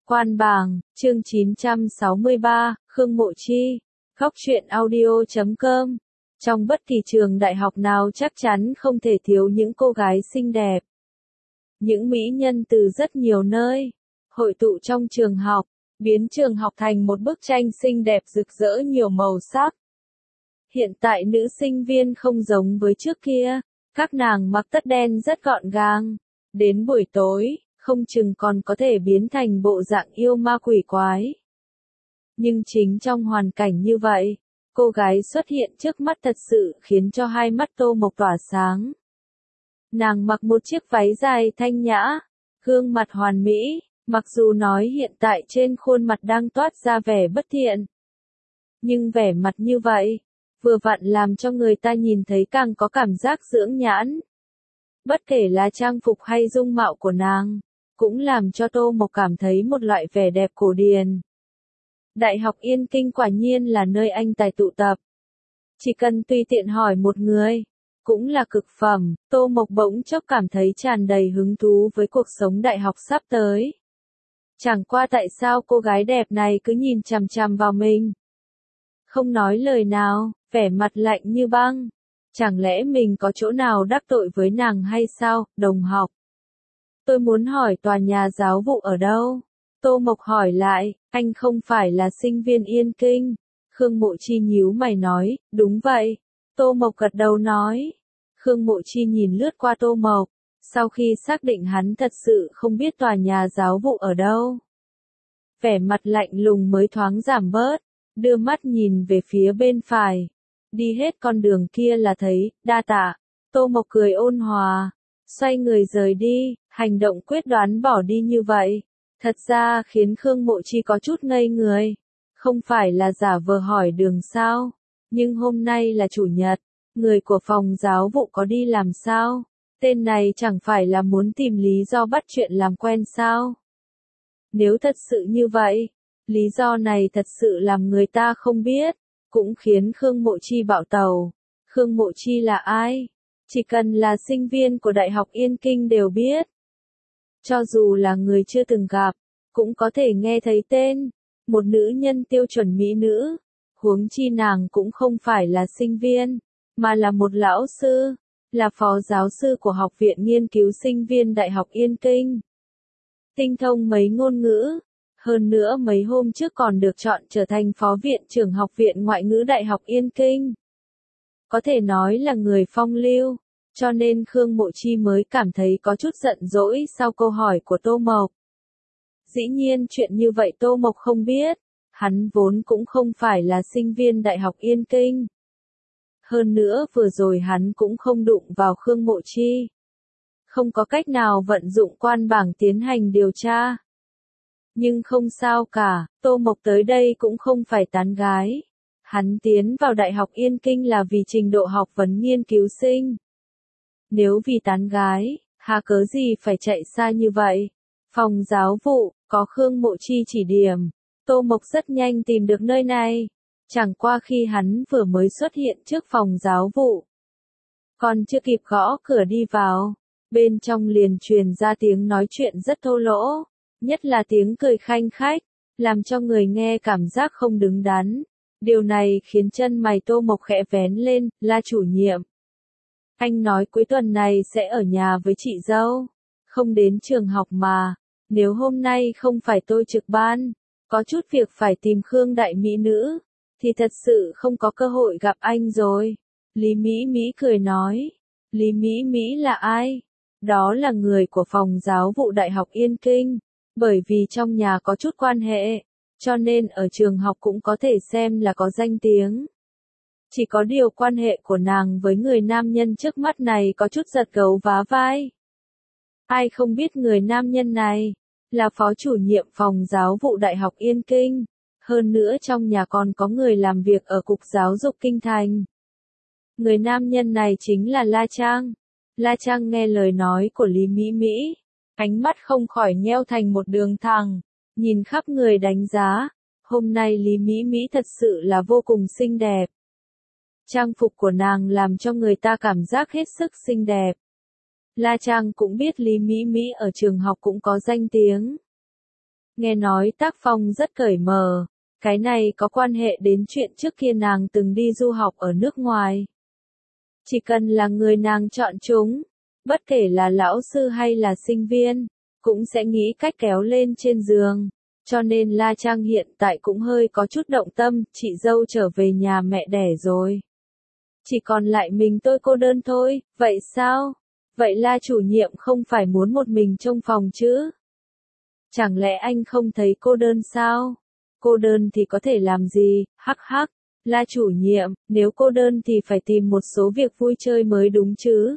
Quan bảng, chương 963, Khương Mộ Chi, Góc truyện audio.com. Trong bất kỳ trường đại học nào chắc chắn không thể thiếu những cô gái xinh đẹp. Những mỹ nhân từ rất nhiều nơi, hội tụ trong trường học, biến trường học thành một bức tranh xinh đẹp rực rỡ nhiều màu sắc. Hiện tại nữ sinh viên không giống với trước kia, các nàng mặc tất đen rất gọn gàng. Đến buổi tối, không chừng còn có thể biến thành bộ dạng yêu ma quỷ quái. Nhưng chính trong hoàn cảnh như vậy, cô gái xuất hiện trước mắt thật sự khiến cho hai mắt Tô Mộc tỏa sáng. Nàng mặc một chiếc váy dài thanh nhã, gương mặt hoàn mỹ, mặc dù nói hiện tại trên khuôn mặt đang toát ra vẻ bất thiện. Nhưng vẻ mặt như vậy, vừa vặn làm cho người ta nhìn thấy càng có cảm giác dưỡng nhãn. Bất kể là trang phục hay dung mạo của nàng, cũng làm cho Tô Mộc cảm thấy một loại vẻ đẹp cổ điển. Đại học Yên Kinh quả nhiên là nơi anh tài tụ tập. Chỉ cần tùy tiện hỏi một người, cũng là cực phẩm. Tô Mộc bỗng chốc cảm thấy tràn đầy hứng thú với cuộc sống đại học sắp tới. Chẳng qua tại sao cô gái đẹp này cứ nhìn chằm chằm vào mình. Không nói lời nào, vẻ mặt lạnh như băng. Chẳng lẽ mình có chỗ nào đắc tội với nàng hay sao, đồng học? Tôi muốn hỏi tòa nhà giáo vụ ở đâu? Tô Mộc hỏi lại, anh không phải là sinh viên Yên Kinh. Khương Mộ Chi nhíu mày nói, đúng vậy. Tô Mộc gật đầu nói. Khương Mộ Chi nhìn lướt qua Tô Mộc, sau khi xác định hắn thật sự không biết tòa nhà giáo vụ ở đâu. Vẻ mặt lạnh lùng mới thoáng giảm bớt, đưa mắt nhìn về phía bên phải. Đi hết con đường kia là thấy, đa tạ. Tô Mộc cười ôn hòa, xoay người rời đi, hành động quyết đoán bỏ đi như vậy. Thật ra khiến Khương Mộ Chi có chút ngây người. Không phải là giả vờ hỏi đường sao? Nhưng hôm nay là chủ nhật, người của phòng giáo vụ có đi làm sao? Tên này chẳng phải là muốn tìm lý do bắt chuyện làm quen sao? Nếu thật sự như vậy, lý do này thật sự làm người ta không biết, cũng khiến Khương Mộ Chi bạo tàu. Khương Mộ Chi là ai? Chỉ cần là sinh viên của Đại học Yên Kinh đều biết. Cho dù là người chưa từng gặp, cũng có thể nghe thấy tên. Một nữ nhân tiêu chuẩn mỹ nữ. Huống chi nàng cũng không phải là sinh viên, mà là một lão sư, là phó giáo sư của Học viện Nghiên cứu Sinh viên Đại học Yên Kinh. Tinh thông mấy ngôn ngữ. Hơn nữa mấy hôm trước còn được chọn trở thành phó viện trưởng Học viện Ngoại ngữ Đại học Yên Kinh. Có thể nói là người phong lưu, cho nên Khương Mộ Chi mới cảm thấy có chút giận dỗi sau câu hỏi của Tô Mộc. Dĩ nhiên chuyện như vậy Tô Mộc không biết, hắn vốn cũng không phải là sinh viên Đại học Yên Kinh. Hơn nữa vừa rồi hắn cũng không đụng vào Khương Mộ Chi. Không có cách nào vận dụng quan bảng tiến hành điều tra. Nhưng không sao cả, Tô Mộc tới đây cũng không phải tán gái. Hắn tiến vào Đại học Yên Kinh là vì trình độ học vấn nghiên cứu sinh. Nếu vì tán gái, hà cớ gì phải chạy xa như vậy? Phòng giáo vụ, có Khương Mộ Chi chỉ điểm. Tô Mộc rất nhanh tìm được nơi này. Chẳng qua khi hắn vừa mới xuất hiện trước phòng giáo vụ. Còn chưa kịp gõ cửa đi vào, bên trong liền truyền ra tiếng nói chuyện rất thô lỗ. Nhất là tiếng cười khanh khách, làm cho người nghe cảm giác không đứng đắn. Điều này khiến chân mày Tô Mộc khẽ vén lên, là chủ nhiệm. Anh nói cuối tuần này sẽ ở nhà với chị dâu, không đến trường học mà. Nếu hôm nay không phải tôi trực ban, có chút việc phải tìm Khương đại mỹ nữ, thì thật sự không có cơ hội gặp anh rồi. Lý Mỹ Mỹ cười nói. Lý Mỹ Mỹ là ai? Đó là người của phòng giáo vụ Đại học Yên Kinh. Bởi vì trong nhà có chút quan hệ, cho nên ở trường học cũng có thể xem là có danh tiếng. Chỉ có điều quan hệ của nàng với người nam nhân trước mắt này có chút giật gấu vá vai. Ai không biết người nam nhân này là phó chủ nhiệm phòng giáo vụ Đại học Yên Kinh. Hơn nữa trong nhà còn có người làm việc ở Cục Giáo dục Kinh Thành. Người nam nhân này chính là La Trang. La Trang nghe lời nói của Lý Mỹ Mỹ, ánh mắt không khỏi nheo thành một đường thẳng, nhìn khắp người đánh giá. Hôm nay Lý Mỹ Mỹ thật sự là vô cùng xinh đẹp. Trang phục của nàng làm cho người ta cảm giác hết sức xinh đẹp. La Trang cũng biết Lý Mỹ Mỹ ở trường học cũng có danh tiếng. Nghe nói tác phong rất cởi mở, cái này có quan hệ đến chuyện trước kia nàng từng đi du học ở nước ngoài. Chỉ cần là người nàng chọn chúng, bất kể là lão sư hay là sinh viên, cũng sẽ nghĩ cách kéo lên trên giường. Cho nên La Trang hiện tại cũng hơi có chút động tâm, chị dâu trở về nhà mẹ đẻ rồi. Chỉ còn lại mình tôi cô đơn thôi, vậy sao? Vậy La chủ nhiệm không phải muốn một mình trong phòng chứ? Chẳng lẽ anh không thấy cô đơn sao? Cô đơn thì có thể làm gì, hắc hắc. La chủ nhiệm, nếu cô đơn thì phải tìm một số việc vui chơi mới đúng chứ.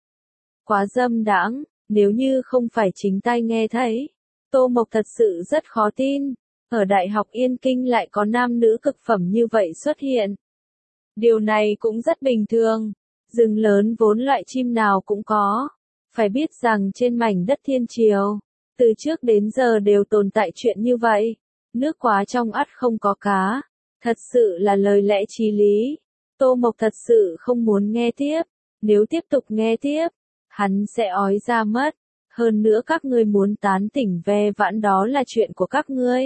Quá dâm đãng, nếu như không phải chính tai nghe thấy. Tô Mộc thật sự rất khó tin, ở Đại học Yên Kinh lại có nam nữ cực phẩm như vậy xuất hiện. Điều này cũng rất bình thường, rừng lớn vốn loại chim nào cũng có. Phải biết rằng trên mảnh đất thiên triều, từ trước đến giờ đều tồn tại chuyện như vậy. Nước quá trong ắt không có cá, thật sự là lời lẽ chí lý. Tô Mộc thật sự không muốn nghe tiếp, nếu tiếp tục nghe tiếp, hắn sẽ ói ra mất. Hơn nữa các ngươi muốn tán tỉnh ve vãn đó là chuyện của các ngươi.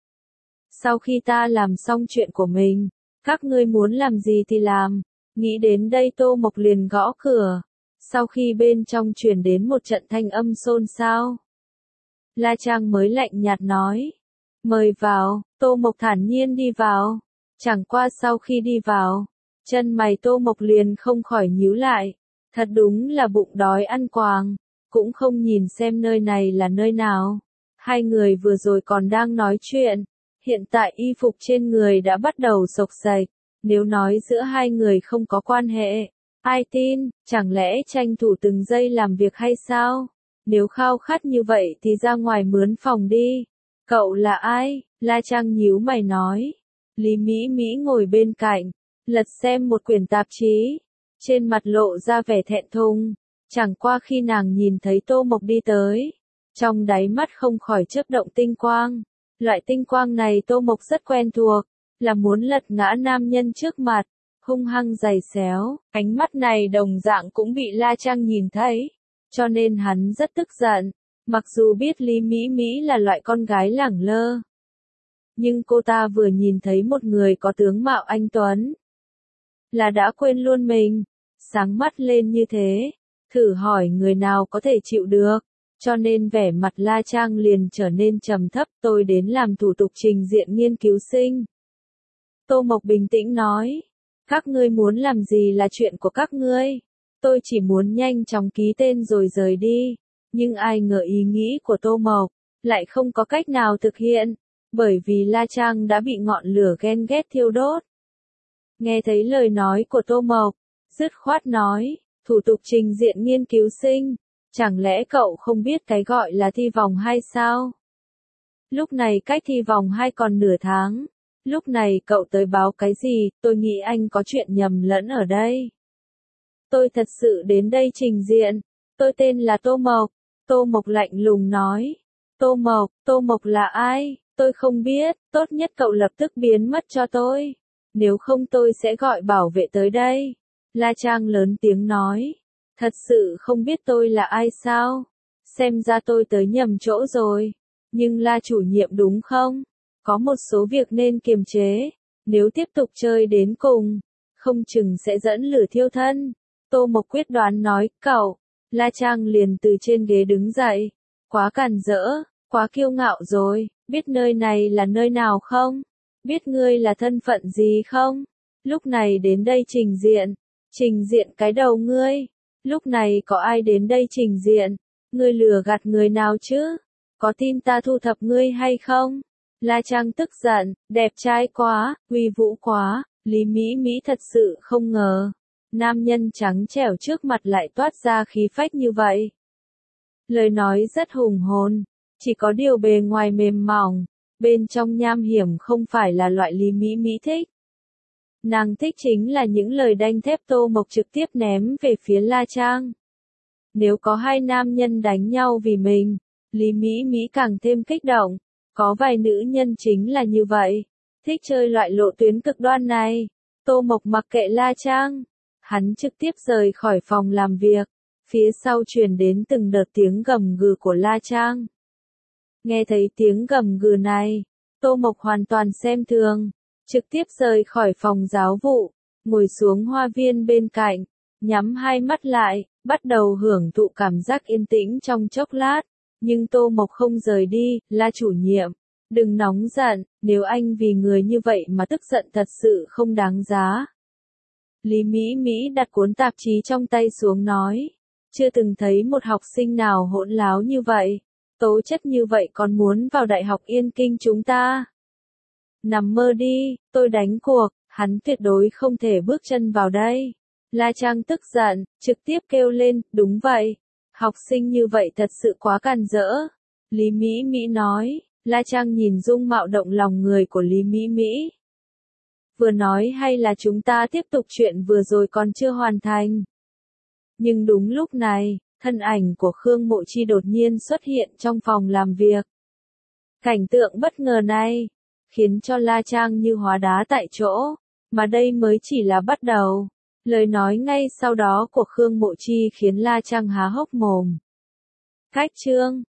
Sau khi ta làm xong chuyện của mình, các ngươi muốn làm gì thì làm. Nghĩ đến đây Tô Mộc liền gõ cửa. Sau khi bên trong truyền đến một trận thanh âm xôn xao, La Trang mới lạnh nhạt nói. Mời vào, Tô Mộc thản nhiên đi vào. Chẳng qua sau khi đi vào, chân mày Tô Mộc liền không khỏi nhíu lại. Thật đúng là bụng đói ăn quàng, cũng không nhìn xem nơi này là nơi nào. Hai người vừa rồi còn đang nói chuyện, hiện tại y phục trên người đã bắt đầu xộc xệch. Nếu nói giữa hai người không có quan hệ, ai tin, chẳng lẽ tranh thủ từng giây làm việc hay sao? Nếu khao khát như vậy thì ra ngoài mướn phòng đi. Cậu là ai? La Trang nhíu mày nói. Lý Mỹ Mỹ ngồi bên cạnh, lật xem một quyển tạp chí, trên mặt lộ ra vẻ thẹn thùng. Chẳng qua khi nàng nhìn thấy Tô Mộc đi tới, trong đáy mắt không khỏi chớp động tinh quang. Loại tinh quang này Tô Mộc rất quen thuộc, là muốn lật ngã nam nhân trước mặt, hung hăng giày xéo. Ánh mắt này đồng dạng cũng bị La Trang nhìn thấy, cho nên hắn rất tức giận. Mặc dù biết Lý Mỹ Mỹ là loại con gái lẳng lơ, nhưng cô ta vừa nhìn thấy một người có tướng mạo anh tuấn, là đã quên luôn mình, sáng mắt lên như thế, thử hỏi người nào có thể chịu được, cho nên vẻ mặt La Trang liền trở nên trầm thấp. Tôi đến làm thủ tục trình diện nghiên cứu sinh. Tô Mộc bình tĩnh nói, các ngươi muốn làm gì là chuyện của các ngươi, tôi chỉ muốn nhanh chóng ký tên rồi rời đi. Nhưng ai ngờ ý nghĩ của Tô Mộc lại không có cách nào thực hiện, bởi vì La Trang đã bị ngọn lửa ghen ghét thiêu đốt. Nghe thấy lời nói của Tô Mộc, dứt khoát nói, thủ tục trình diện nghiên cứu sinh, chẳng lẽ cậu không biết cái gọi là thi vòng 2 sao? Lúc này cách thi vòng 2 còn nửa tháng, lúc này cậu tới báo cái gì? Tôi nghĩ anh có chuyện nhầm lẫn ở đây. Tôi thật sự đến đây trình diện, tôi tên là Tô Mộc. Tô Mộc lạnh lùng nói. Tô Mộc là ai? Tôi không biết, tốt nhất cậu lập tức biến mất cho tôi. Nếu không tôi sẽ gọi bảo vệ tới đây. La Trang lớn tiếng nói. Thật sự không biết tôi là ai sao? Xem ra tôi tới nhầm chỗ rồi. Nhưng La chủ nhiệm đúng không? Có một số việc nên kiềm chế. Nếu tiếp tục chơi đến cùng, không chừng sẽ dẫn lửa thiêu thân. Tô Mộc quyết đoán nói, cậu. La Trang liền từ trên ghế đứng dậy. Quá càn rỡ, quá kiêu ngạo rồi, biết nơi này là nơi nào không? Biết ngươi là thân phận gì không? Lúc này đến đây trình diện cái đầu ngươi. Lúc này có ai đến đây trình diện? Ngươi lừa gạt người nào chứ? Có tin ta thu thập ngươi hay không? La Trang tức giận, đẹp trai quá, uy vũ quá, Lý Mỹ Mỹ thật sự không ngờ. Nam nhân trắng trẻo trước mặt lại toát ra khí phách như vậy. Lời nói rất hùng hồn, chỉ có điều bề ngoài mềm mỏng, bên trong nham hiểm không phải là loại Lý Mỹ Mỹ thích. Nàng thích chính là những lời đanh thép Tô Mộc trực tiếp ném về phía La Trang. Nếu có hai nam nhân đánh nhau vì mình, Lý Mỹ Mỹ càng thêm kích động. Có vài nữ nhân chính là như vậy, thích chơi loại lộ tuyến cực đoan này. Tô Mộc mặc kệ La Trang, hắn trực tiếp rời khỏi phòng làm việc. Phía sau truyền đến từng đợt tiếng gầm gừ của La Trang. Nghe thấy tiếng gầm gừ này, Tô Mộc hoàn toàn xem thường, trực tiếp rời khỏi phòng giáo vụ, ngồi xuống hoa viên bên cạnh, nhắm hai mắt lại, bắt đầu hưởng thụ cảm giác yên tĩnh trong chốc lát. Nhưng Tô Mộc không rời đi, La chủ nhiệm, đừng nóng giận, nếu anh vì người như vậy mà tức giận thật sự không đáng giá. Lý Mỹ Mỹ đặt cuốn tạp chí trong tay xuống nói, chưa từng thấy một học sinh nào hỗn láo như vậy, tố chất như vậy còn muốn vào Đại học Yên Kinh chúng ta. Nằm mơ đi, tôi đánh cuộc, hắn tuyệt đối không thể bước chân vào đây. La Trang tức giận, trực tiếp kêu lên, đúng vậy, học sinh như vậy thật sự quá càn rỡ. Lý Mỹ Mỹ nói, La Trang nhìn dung mạo động lòng người của Lý Mỹ Mỹ. Vừa nói hay là chúng ta tiếp tục chuyện vừa rồi còn chưa hoàn thành. Nhưng đúng lúc này, thân ảnh của Khương Mộ Chi đột nhiên xuất hiện trong phòng làm việc. Cảnh tượng bất ngờ này, khiến cho La Trang như hóa đá tại chỗ, mà đây mới chỉ là bắt đầu. Lời nói ngay sau đó của Khương Mộ Chi khiến La Trang há hốc mồm. Khách trương,